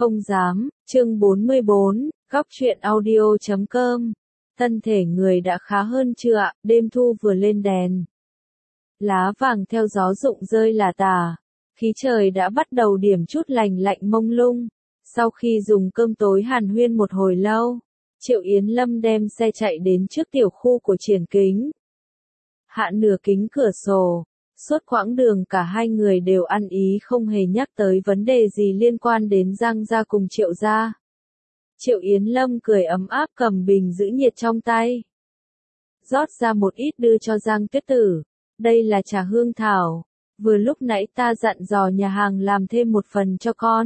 Không dám, chương 44, góc truyện audio.com. Thân thể người đã khá hơn chưa ạ? Đêm thu vừa lên đèn. Lá vàng theo gió rụng rơi là tà. Khí trời đã bắt đầu điểm chút lành lạnh mông lung. Sau khi dùng cơm tối hàn huyên một hồi lâu, Triệu Yến Lâm đem xe chạy đến trước tiểu khu của Triển Kính. Hạ nửa kính cửa sổ. Suốt quãng đường cả hai người đều ăn ý không hề nhắc tới vấn đề gì liên quan đến Giang gia cùng Triệu gia. Triệu Yến Lâm cười ấm áp cầm bình giữ nhiệt trong tay. Rót ra một ít đưa cho Giang Tuyết Tử. Đây là trà hương thảo. Vừa lúc nãy ta dặn dò nhà hàng làm thêm một phần cho con.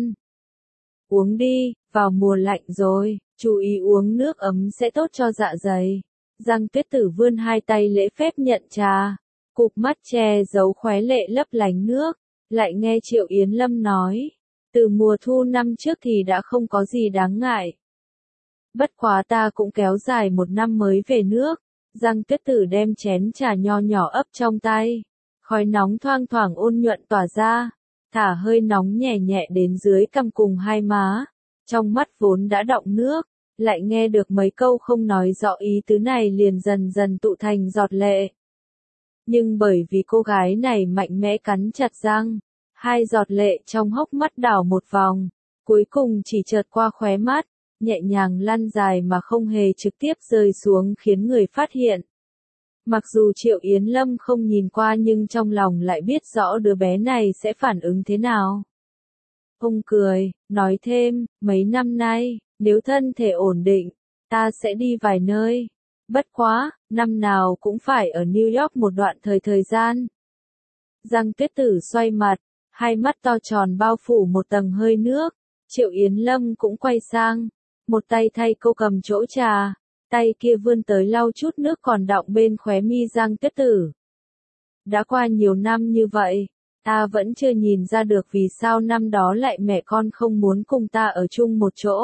Uống đi, vào mùa lạnh rồi, chú ý uống nước ấm sẽ tốt cho dạ dày. Giang Tuyết Tử vươn hai tay lễ phép nhận trà. Cụp mắt che giấu khóe lệ lấp lánh nước, lại nghe Triệu Yến Lâm nói, từ mùa thu năm trước thì đã không có gì đáng ngại. Bất quá ta cũng kéo dài một năm mới về nước. Giang Tuyết Tử đem chén trà nho nhỏ ấp trong tay, khói nóng thoang thoảng ôn nhuận tỏa ra, thả hơi nóng nhẹ nhẹ đến dưới cằm cùng hai má, trong mắt vốn đã đọng nước, lại nghe được mấy câu không nói rõ ý tứ này liền dần dần tụ thành giọt lệ. Nhưng bởi vì cô gái này mạnh mẽ cắn chặt răng, hai giọt lệ trong hốc mắt đảo một vòng, cuối cùng chỉ chợt qua khóe mắt, nhẹ nhàng lăn dài mà không hề trực tiếp rơi xuống khiến người phát hiện. Mặc dù Triệu Yến Lâm không nhìn qua nhưng trong lòng lại biết rõ đứa bé này sẽ phản ứng thế nào. Ông cười, nói thêm, mấy năm nay, nếu thân thể ổn định, ta sẽ đi vài nơi. Bất quá, năm nào cũng phải ở New York một đoạn thời gian. Giang Tuyết Tử xoay mặt, hai mắt to tròn bao phủ một tầng hơi nước. Triệu Yến Lâm cũng quay sang, một tay thay cô cầm chỗ trà, tay kia vươn tới lau chút nước còn đọng bên khóe mi Giang Tuyết Tử. Đã qua nhiều năm như vậy, ta vẫn chưa nhìn ra được vì sao năm đó lại mẹ con không muốn cùng ta ở chung một chỗ.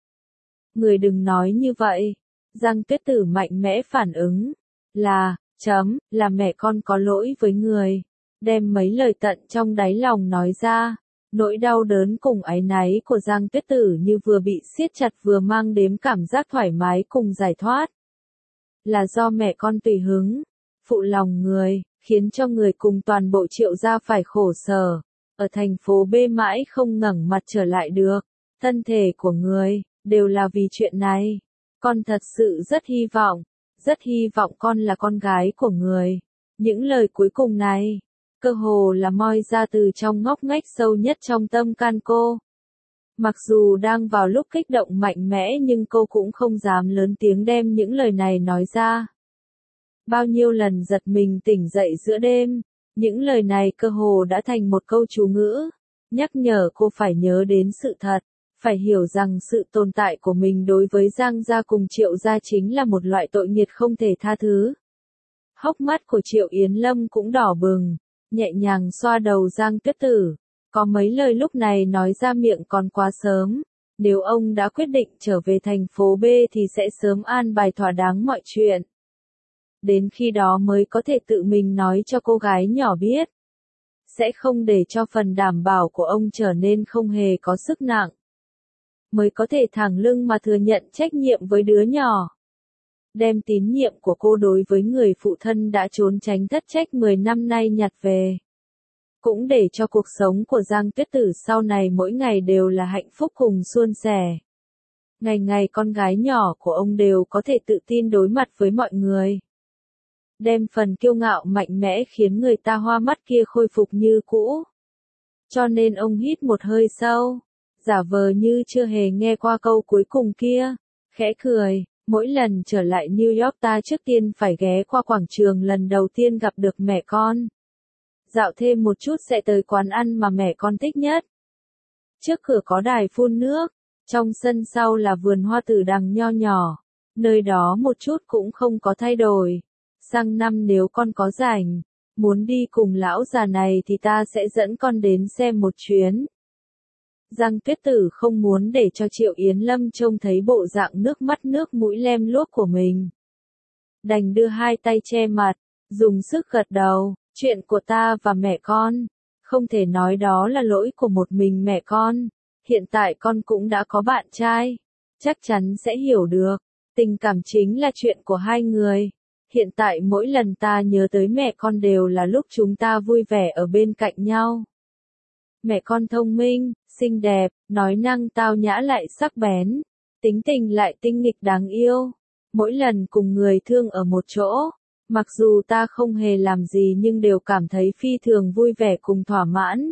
Người đừng nói như vậy. Giang Tuyết Tử mạnh mẽ phản ứng, là mẹ con có lỗi với người, đem mấy lời tận trong đáy lòng nói ra, nỗi đau đớn cùng áy náy của Giang Tuyết Tử như vừa bị siết chặt vừa mang đến cảm giác thoải mái cùng giải thoát. Là do mẹ con tùy hứng, phụ lòng người, khiến cho người cùng toàn bộ Triệu gia phải khổ sở, ở thành phố B mãi không ngẩng mặt trở lại được, thân thể của người, đều là vì chuyện này. Con thật sự rất hy vọng con là con gái của người. Những lời cuối cùng này, cơ hồ là moi ra từ trong ngóc ngách sâu nhất trong tâm can cô. Mặc dù đang vào lúc kích động mạnh mẽ nhưng cô cũng không dám lớn tiếng đem những lời này nói ra. Bao nhiêu lần giật mình tỉnh dậy giữa đêm, những lời này cơ hồ đã thành một câu chú ngữ, nhắc nhở cô phải nhớ đến sự thật. Phải hiểu rằng sự tồn tại của mình đối với Giang gia cùng Triệu gia chính là một loại tội nghiệt không thể tha thứ. Hốc mắt của Triệu Yến Lâm cũng đỏ bừng, nhẹ nhàng xoa đầu Giang Tuyết Tử. Có mấy lời lúc này nói ra miệng còn quá sớm. Nếu ông đã quyết định trở về thành phố B thì sẽ sớm an bài thỏa đáng mọi chuyện. Đến khi đó mới có thể tự mình nói cho cô gái nhỏ biết. Sẽ không để cho phần đảm bảo của ông trở nên không hề có sức nặng. Mới có thể thẳng lưng mà thừa nhận trách nhiệm với đứa nhỏ. Đem tín nhiệm của cô đối với người phụ thân đã trốn tránh thất trách 10 năm nay nhặt về. Cũng để cho cuộc sống của Giang Tuyết Tử sau này mỗi ngày đều là hạnh phúc cùng suôn sẻ. Ngày ngày con gái nhỏ của ông đều có thể tự tin đối mặt với mọi người. Đem phần kiêu ngạo mạnh mẽ khiến người ta hoa mắt kia khôi phục như cũ. Cho nên ông hít một hơi sâu. Giả vờ như chưa hề nghe qua câu cuối cùng kia, khẽ cười, mỗi lần trở lại New York ta trước tiên phải ghé qua quảng trường lần đầu tiên gặp được mẹ con. Dạo thêm một chút sẽ tới quán ăn mà mẹ con thích nhất. Trước cửa có đài phun nước, trong sân sau là vườn hoa tử đằng nho nhỏ, nơi đó một chút cũng không có thay đổi. Sang năm nếu con có rảnh, muốn đi cùng lão già này thì ta sẽ dẫn con đến xem một chuyến. Giang Tuyết Tử không muốn để cho Triệu Yến Lâm trông thấy bộ dạng nước mắt nước mũi lem luốc của mình. Đành đưa hai tay che mặt, dùng sức gật đầu, chuyện của ta và mẹ con, không thể nói đó là lỗi của một mình mẹ con, hiện tại con cũng đã có bạn trai, chắc chắn sẽ hiểu được. Tình cảm chính là chuyện của hai người. Hiện tại mỗi lần ta nhớ tới mẹ con đều là lúc chúng ta vui vẻ ở bên cạnh nhau. Mẹ con thông minh, xinh đẹp, nói năng tao nhã lại sắc bén, tính tình lại tinh nghịch đáng yêu. Mỗi lần cùng người thương ở một chỗ, mặc dù ta không hề làm gì nhưng đều cảm thấy phi thường vui vẻ cùng thỏa mãn.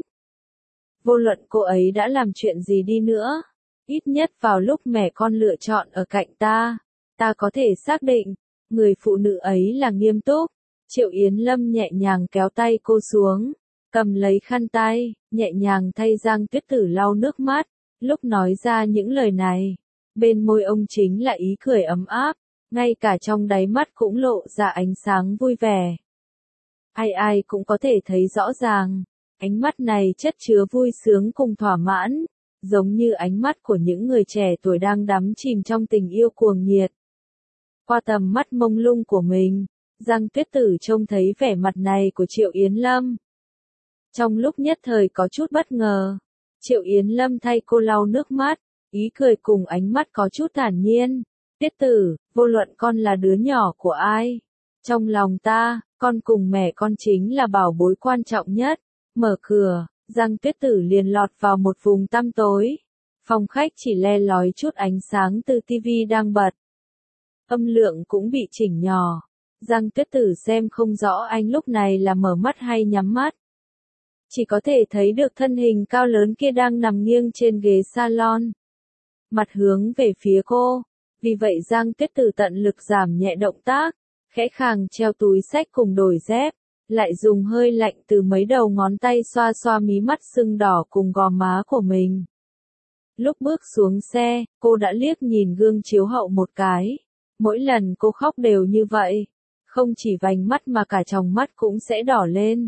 Vô luận cô ấy đã làm chuyện gì đi nữa, ít nhất vào lúc mẹ con lựa chọn ở cạnh ta có thể xác định, người phụ nữ ấy là nghiêm túc. Triệu Yến Lâm nhẹ nhàng kéo tay cô xuống, cầm lấy khăn tay, nhẹ nhàng thay Giang Tuyết Tử lau nước mắt. Lúc nói ra những lời này, bên môi ông chính là ý cười ấm áp, ngay cả trong đáy mắt cũng lộ ra ánh sáng vui vẻ. Ai ai cũng có thể thấy rõ ràng, ánh mắt này chất chứa vui sướng cùng thỏa mãn, giống như ánh mắt của những người trẻ tuổi đang đắm chìm trong tình yêu cuồng nhiệt. Qua tầm mắt mông lung của mình, Giang Tuyết Tử trông thấy vẻ mặt này của Triệu Yến Lâm. Trong lúc nhất thời có chút bất ngờ, Triệu Yến Lâm thay cô lau nước mắt, ý cười cùng ánh mắt có chút thản nhiên. Tuyết Tử, vô luận con là đứa nhỏ của ai, trong lòng ta, con cùng mẹ con chính là bảo bối quan trọng nhất. Mở cửa, Giang Tuyết Tử liền lọt vào một vùng tăm tối. Phòng khách chỉ le lói chút ánh sáng từ tivi đang bật. Âm lượng cũng bị chỉnh nhỏ. Giang Tuyết Tử xem không rõ anh lúc này là mở mắt hay nhắm mắt. Chỉ có thể thấy được thân hình cao lớn kia đang nằm nghiêng trên ghế salon. Mặt hướng về phía cô. Vì vậy Giang Tuyết Tử tận lực giảm nhẹ động tác, khẽ khàng treo túi xách cùng đổi dép, lại dùng hơi lạnh từ mấy đầu ngón tay xoa xoa mí mắt sưng đỏ cùng gò má của mình. Lúc bước xuống xe, cô đã liếc nhìn gương chiếu hậu một cái. Mỗi lần cô khóc đều như vậy, không chỉ vành mắt mà cả tròng mắt cũng sẽ đỏ lên.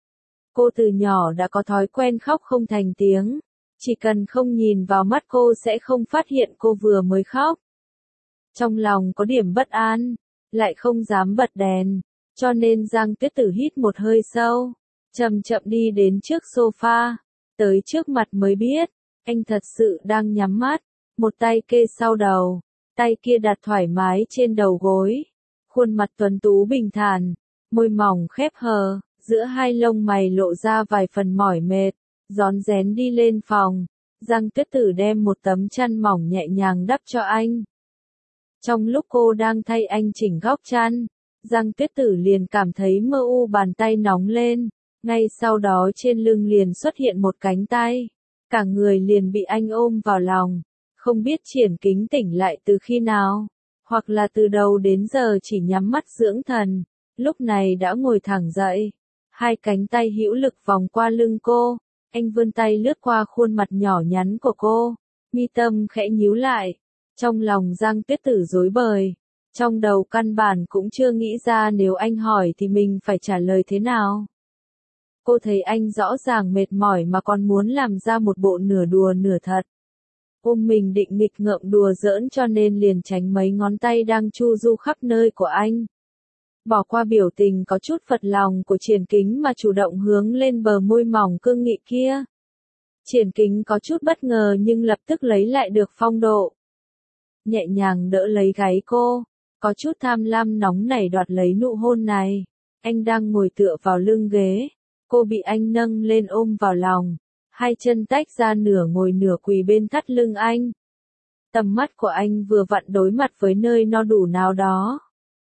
Cô từ nhỏ đã có thói quen khóc không thành tiếng, chỉ cần không nhìn vào mắt cô sẽ không phát hiện cô vừa mới khóc. Trong lòng có điểm bất an, lại không dám bật đèn, cho nên Giang Tuyết Tử hít một hơi sâu, chậm chậm đi đến trước sofa, tới trước mặt mới biết, anh thật sự đang nhắm mắt, một tay kê sau đầu, tay kia đặt thoải mái trên đầu gối, khuôn mặt tuấn tú bình thản, môi mỏng khép hờ, giữa hai lông mày lộ ra vài phần mỏi mệt, rón rén đi lên phòng, Giang Tuyết Tử đem một tấm chăn mỏng nhẹ nhàng đắp cho anh. Trong lúc cô đang thay anh chỉnh góc chăn, Giang Tuyết Tử liền cảm thấy mơ u bàn tay nóng lên, ngay sau đó trên lưng liền xuất hiện một cánh tay, cả người liền bị anh ôm vào lòng, không biết Triển Kính tỉnh lại từ khi nào, hoặc là từ đầu đến giờ chỉ nhắm mắt dưỡng thần, lúc này đã ngồi thẳng dậy, hai cánh tay hữu lực vòng qua lưng cô, anh vươn tay lướt qua khuôn mặt nhỏ nhắn của cô, mi tâm khẽ nhíu lại. Trong lòng Giang Tuyết Tử rối bời, trong đầu căn bản cũng chưa nghĩ ra nếu anh hỏi thì mình phải trả lời thế nào. Cô thấy anh rõ ràng mệt mỏi mà còn muốn làm ra một bộ nửa đùa nửa thật. Ôm mình định nghịch ngợm đùa giỡn cho nên liền tránh mấy ngón tay đang chu du khắp nơi của anh. Bỏ qua biểu tình có chút phật lòng của Triển Kính mà chủ động hướng lên bờ môi mỏng cương nghị kia. Triển Kính có chút bất ngờ nhưng lập tức lấy lại được phong độ. Nhẹ nhàng đỡ lấy gáy cô, có chút tham lam nóng nảy đoạt lấy nụ hôn này. Anh đang ngồi tựa vào lưng ghế, cô bị anh nâng lên ôm vào lòng, hai chân tách ra nửa ngồi nửa quỳ bên thắt lưng anh. Tầm mắt của anh vừa vặn đối mặt với nơi no đủ nào đó.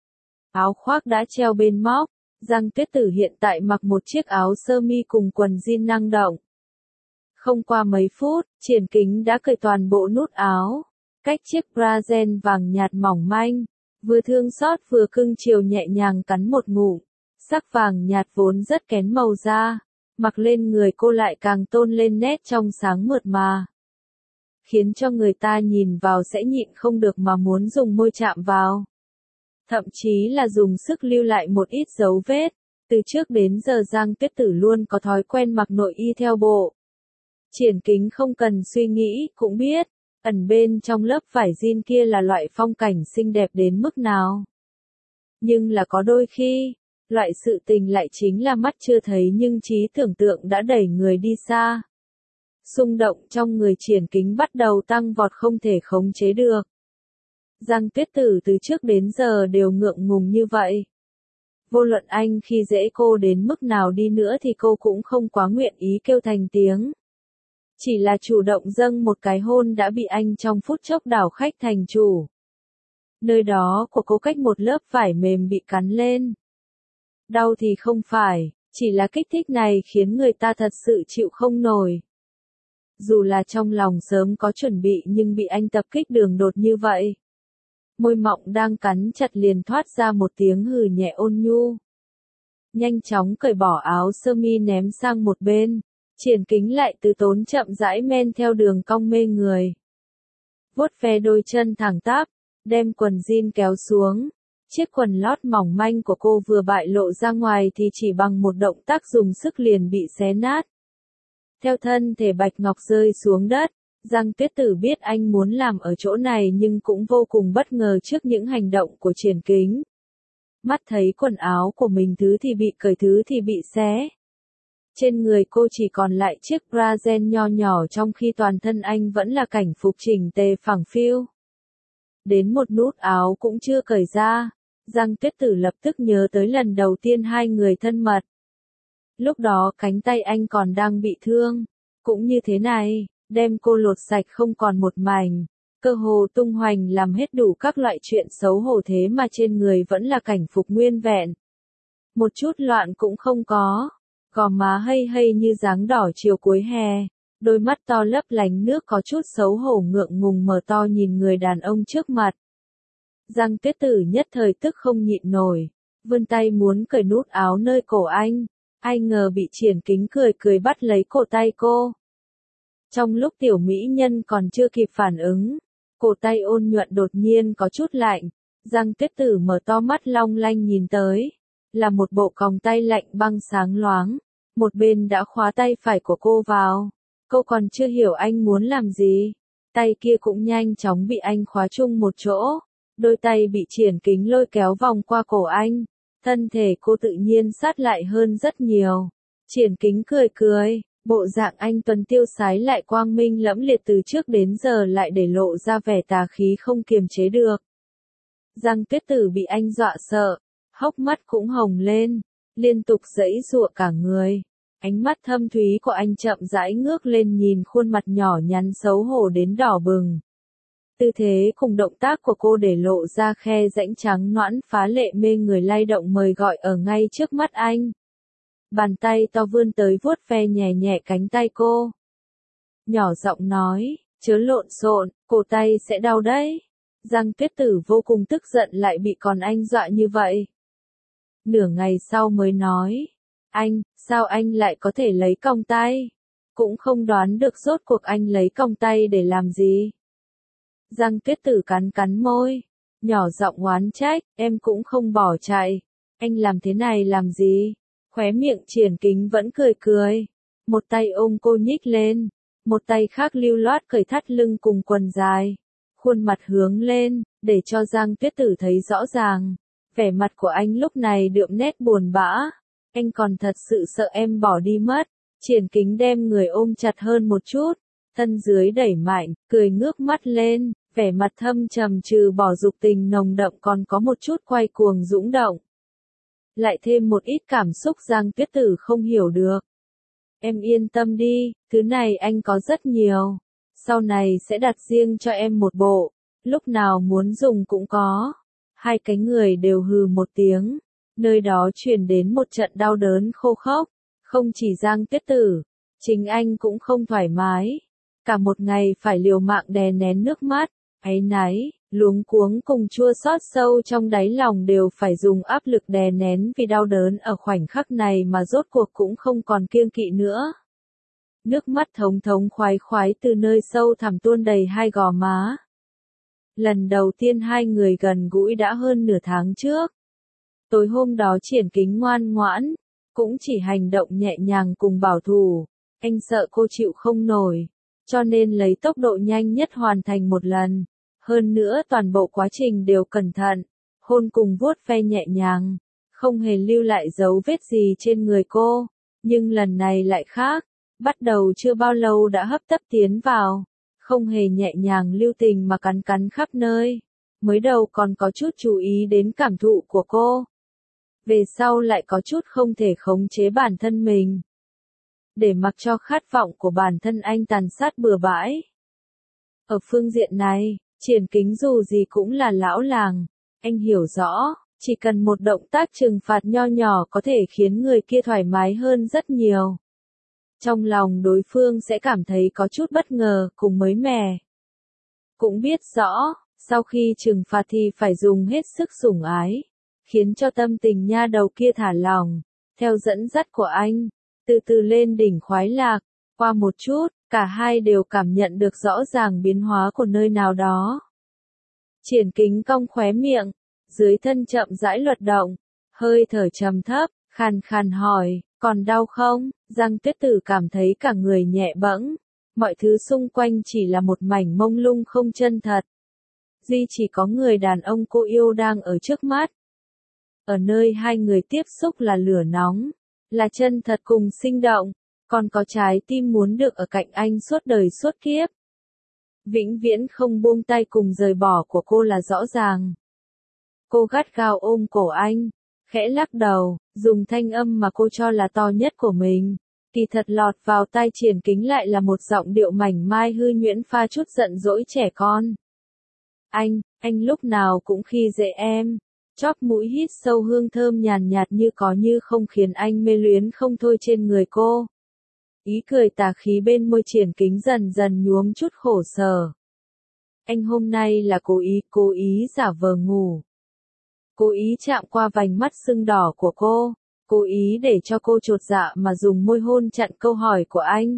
Áo khoác đã treo bên móc, Giang Tuyết Tử hiện tại mặc một chiếc áo sơ mi cùng quần jean năng động. Không qua mấy phút, Triển Kính đã cởi toàn bộ nút áo. Cách chiếc bra ren vàng nhạt mỏng manh, vừa thương xót vừa cưng chiều nhẹ nhàng cắn một ngụm, sắc vàng nhạt vốn rất kén màu da, mặc lên người cô lại càng tôn lên nét trong sáng mượt mà. Khiến cho người ta nhìn vào sẽ nhịn không được mà muốn dùng môi chạm vào. Thậm chí là dùng sức lưu lại một ít dấu vết, từ trước đến giờ Giang Tuyết Tử luôn có thói quen mặc nội y theo bộ. Triển Kính không cần suy nghĩ cũng biết. Ẩn bên trong lớp vải jean kia là loại phong cảnh xinh đẹp đến mức nào. Nhưng là có đôi khi, loại sự tình lại chính là mắt chưa thấy nhưng trí tưởng tượng đã đẩy người đi xa. xung động trong người Triển Kính bắt đầu tăng vọt không thể khống chế được. Giang Tuyết Tử từ trước đến giờ đều ngượng ngùng như vậy. Vô luận anh khi dễ cô đến mức nào đi nữa thì cô cũng không quá nguyện ý kêu thành tiếng. Chỉ là chủ động dâng một cái hôn đã bị anh trong phút chốc đảo khách thành chủ. Nơi đó của cô cách một lớp vải mềm bị cắn lên. Đau thì không phải, chỉ là kích thích này khiến người ta thật sự chịu không nổi. Dù là trong lòng sớm có chuẩn bị nhưng bị anh tập kích đường đột như vậy. Môi mọng đang cắn chặt liền thoát ra một tiếng hừ nhẹ ôn nhu. Nhanh chóng cởi bỏ áo sơ mi ném sang một bên, Triển Kính lại từ tốn chậm rãi men theo đường cong mê người. Vuốt ve đôi chân thẳng tắp, đem quần jean kéo xuống. Chiếc quần lót mỏng manh của cô vừa bại lộ ra ngoài thì chỉ bằng một động tác dùng sức liền bị xé nát. Theo thân thể bạch ngọc rơi xuống đất, Giang Tuyết Tử biết anh muốn làm ở chỗ này nhưng cũng vô cùng bất ngờ trước những hành động của Triển Kính. Mắt thấy quần áo của mình thứ thì bị cởi thứ thì bị xé. Trên người cô chỉ còn lại chiếc bra ren nho nhỏ trong khi toàn thân anh vẫn là cảnh phục chỉnh tề phẳng phiu. Đến một nút áo cũng chưa cởi ra, Giang Tuyết Tử lập tức nhớ tới lần đầu tiên hai người thân mật. Lúc đó cánh tay anh còn đang bị thương, cũng như thế này, đem cô lột sạch không còn một mảnh, cơ hồ tung hoành làm hết đủ các loại chuyện xấu hổ thế mà trên người vẫn là cảnh phục nguyên vẹn. Một chút loạn cũng không có, gò má hây hây như dáng đỏ chiều cuối hè, đôi mắt to lấp lánh nước có chút xấu hổ ngượng ngùng mở to nhìn người đàn ông trước mặt. Giang Tuyết Tử nhất thời tức không nhịn nổi, vươn tay muốn cởi nút áo nơi cổ anh, ai ngờ bị Triển Kính cười cười bắt lấy cổ tay cô. Trong lúc tiểu mỹ nhân còn chưa kịp phản ứng, cổ tay ôn nhuận đột nhiên có chút lạnh, Giang Tuyết Tử mở to mắt long lanh nhìn tới, là một bộ còng tay lạnh băng sáng loáng, một bên đã khóa tay phải của cô vào, cô còn chưa hiểu anh muốn làm gì, tay kia cũng nhanh chóng bị anh khóa chung một chỗ, đôi tay bị Triển Kính lôi kéo vòng qua cổ anh, thân thể cô tự nhiên sát lại hơn rất nhiều. Triển Kính cười cười, bộ dạng anh tuấn tiêu sái lại quang minh lẫm liệt từ trước đến giờ lại để lộ ra vẻ tà khí không kiềm chế được. Giang Tuyết Tử bị anh dọa sợ, hốc mắt cũng hồng lên, liên tục giãy giụa cả người. Ánh mắt thâm thúy của anh chậm rãi ngước lên nhìn khuôn mặt nhỏ nhắn xấu hổ đến đỏ bừng. Tư thế cùng động tác của cô để lộ ra khe rãnh trắng nõn phá lệ mê người lay động mời gọi ở ngay trước mắt anh. Bàn tay to vươn tới vuốt ve nhẹ nhẹ cánh tay cô. Nhỏ giọng nói, chớ lộn xộn, cổ tay sẽ đau đấy. Giang Tuyết Tử vô cùng tức giận lại bị còn anh dọa như vậy. Nửa ngày sau mới nói, anh, sao anh lại có thể lấy còng tay? Cũng không đoán được rốt cuộc anh lấy còng tay để làm gì. Giang Tuyết Tử cắn cắn môi, nhỏ giọng oán trách, em cũng không bỏ chạy. Anh làm thế này làm gì? Khóe miệng Triển Kính vẫn cười cười. Một tay ôm cô nhích lên, một tay khác lưu loát cởi thắt lưng cùng quần dài. Khuôn mặt hướng lên, để cho Giang Tuyết Tử thấy rõ ràng. Vẻ mặt của anh lúc này đượm nét buồn bã. Anh còn thật sự sợ em bỏ đi mất. Triển Kính đem người ôm chặt hơn một chút. Thân dưới đẩy mạnh, cười ngước mắt lên, vẻ mặt thâm trầm trừ bỏ dục tình nồng đậm còn có một chút quay cuồng dũng động. Lại thêm một ít cảm xúc Giang Tuyết Tử không hiểu được. Em yên tâm đi, thứ này anh có rất nhiều. Sau này sẽ đặt riêng cho em một bộ, lúc nào muốn dùng cũng có. Hai cái người đều hừ một tiếng, nơi đó truyền đến một trận đau đớn khô khốc. Không chỉ Giang Tuyết Tử, chính anh cũng không thoải mái. Cả một ngày phải liều mạng đè nén nước mắt, áy náy, luống cuống cùng chua xót sâu trong đáy lòng đều phải dùng áp lực đè nén vì đau đớn ở khoảnh khắc này mà rốt cuộc cũng không còn kiêng kỵ nữa. Nước mắt thống thống khoái khoái từ nơi sâu thẳm tuôn đầy hai gò má. Lần đầu tiên hai người gần gũi đã hơn nửa tháng trước. Tối hôm đó Triển Kính ngoan ngoãn, cũng chỉ hành động nhẹ nhàng cùng bảo thủ. Anh sợ cô chịu không nổi, cho nên lấy tốc độ nhanh nhất hoàn thành một lần. Hơn nữa toàn bộ quá trình đều cẩn thận, hôn cùng vuốt ve nhẹ nhàng, không hề lưu lại dấu vết gì trên người cô. Nhưng lần này lại khác, Bắt đầu chưa bao lâu đã hấp tấp tiến vào, không hề nhẹ nhàng lưu tình mà cắn cắn khắp nơi. Mới đầu còn có chút chú ý đến cảm thụ của cô. Về sau lại có chút không thể khống chế bản thân mình. Để mặc cho khát vọng của bản thân anh tàn sát bừa bãi. Ở phương diện này, Triển Kính dù gì cũng là lão làng. Anh hiểu rõ, chỉ cần một động tác trừng phạt nho nhỏ có thể khiến người kia thoải mái hơn rất nhiều. Trong lòng đối phương sẽ cảm thấy có chút bất ngờ cùng mới mẻ. Cũng biết rõ, sau khi trừng phạt thì phải dùng hết sức sủng ái, khiến cho tâm tình nha đầu kia thả lỏng, theo dẫn dắt của anh, từ từ lên đỉnh khoái lạc. Qua một chút, cả hai đều cảm nhận được rõ ràng biến hóa của nơi nào đó. Triển Kính cong khóe miệng, dưới thân chậm rãi luật động, hơi thở trầm thấp, khàn khàn hỏi, còn đau không? Giang Tuyết Tử cảm thấy cả người nhẹ bẫng, mọi thứ xung quanh chỉ là một mảnh mông lung không chân thật. Duy chỉ có người đàn ông cô yêu đang ở trước mắt. Ở nơi hai người tiếp xúc là lửa nóng, là chân thật cùng sinh động, còn có trái tim muốn được ở cạnh anh suốt đời suốt kiếp. Vĩnh viễn không buông tay cùng rời bỏ của cô là rõ ràng. Cô gắt gao ôm cổ anh, khẽ lắc đầu, dùng thanh âm mà cô cho là to nhất của mình. Kỳ thật lọt vào tai Triển Kính lại là một giọng điệu mảnh mai hư nhuyễn pha chút giận dỗi trẻ con. Anh lúc nào cũng khi dễ em. Chóp mũi hít sâu hương thơm nhàn nhạt như có như không khiến anh mê luyến không thôi trên người cô. Ý cười tà khí bên môi Triển Kính dần dần nhuốm chút khổ sở. Anh hôm nay là cố ý giả vờ ngủ. Cố ý chạm qua vành mắt sưng đỏ của cô, cố ý để cho cô chột dạ mà dùng môi hôn chặn câu hỏi của anh.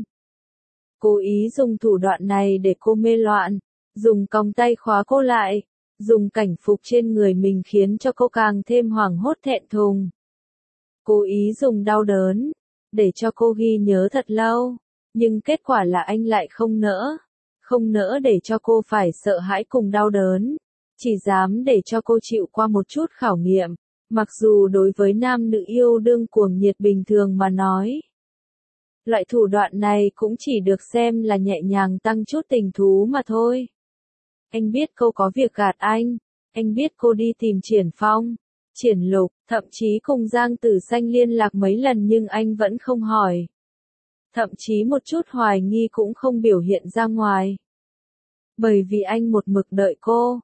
Cố ý dùng thủ đoạn này để cô mê loạn, dùng còng tay khóa cô lại, dùng cảnh phục trên người mình khiến cho cô càng thêm hoảng hốt thẹn thùng. Cố ý dùng đau đớn, để cho cô ghi nhớ thật lâu, nhưng kết quả là anh lại không nỡ để cho cô phải sợ hãi cùng đau đớn, chỉ dám để cho cô chịu qua một chút khảo nghiệm, mặc dù đối với nam nữ yêu đương cuồng nhiệt bình thường mà nói. Loại thủ đoạn này cũng chỉ được xem là nhẹ nhàng tăng chút tình thú mà thôi. Anh biết cô có việc gạt anh biết cô đi tìm Triển Phong, Triển Lục, thậm chí cùng Giang Tử Xanh liên lạc mấy lần nhưng anh vẫn không hỏi. Thậm chí một chút hoài nghi cũng không biểu hiện ra ngoài. Bởi vì anh một mực đợi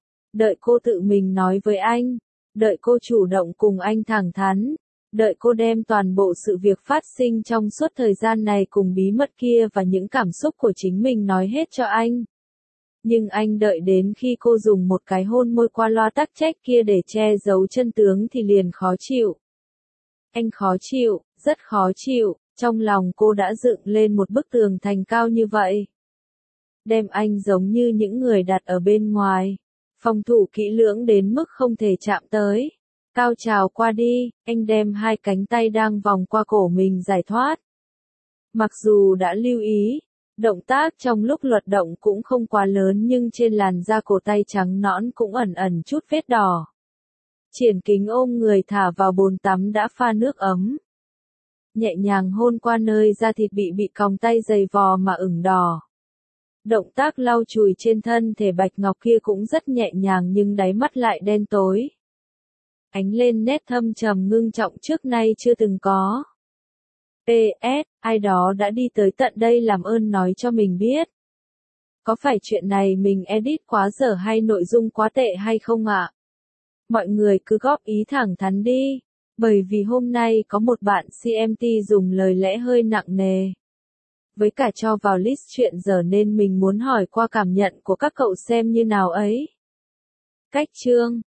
cô tự mình nói với anh, đợi cô chủ động cùng anh thẳng thắn, đợi cô đem toàn bộ sự việc phát sinh trong suốt thời gian này cùng bí mật kia và những cảm xúc của chính mình nói hết cho anh. Nhưng anh đợi đến khi cô dùng một cái hôn môi qua loa tắc trách kia để che giấu chân tướng thì liền khó chịu. Anh khó chịu, rất khó chịu, trong lòng cô đã dựng lên một bức tường thành cao như vậy. Đem anh giống như những người đặt ở bên ngoài, phòng thủ kỹ lưỡng đến mức không thể chạm tới. Cao trào qua đi, anh đem hai cánh tay đang vòng qua cổ mình giải thoát. Mặc dù đã lưu ý, động tác trong lúc luật động cũng không quá lớn nhưng trên làn da cổ tay trắng nõn cũng ẩn ẩn chút vết đỏ. Triển Kính ôm người thả vào bồn tắm đã pha nước ấm. Nhẹ nhàng hôn qua nơi da thịt bị còng tay dày vò mà ửng đỏ. Động tác lau chùi trên thân thể bạch ngọc kia cũng rất nhẹ nhàng nhưng đáy mắt lại đen tối. Ánh lên nét thâm trầm ngưng trọng trước nay chưa từng có. PS, ai đó đã đi tới tận đây làm ơn nói cho mình biết. Có phải chuyện này mình edit quá dở hay nội dung quá tệ hay không ạ? Mọi người cứ góp ý thẳng thắn đi, bởi vì hôm nay có một bạn CMT dùng lời lẽ hơi nặng nề. Với cả cho vào list chuyện giờ nên mình muốn hỏi qua cảm nhận của các cậu xem như nào ấy. Cách chương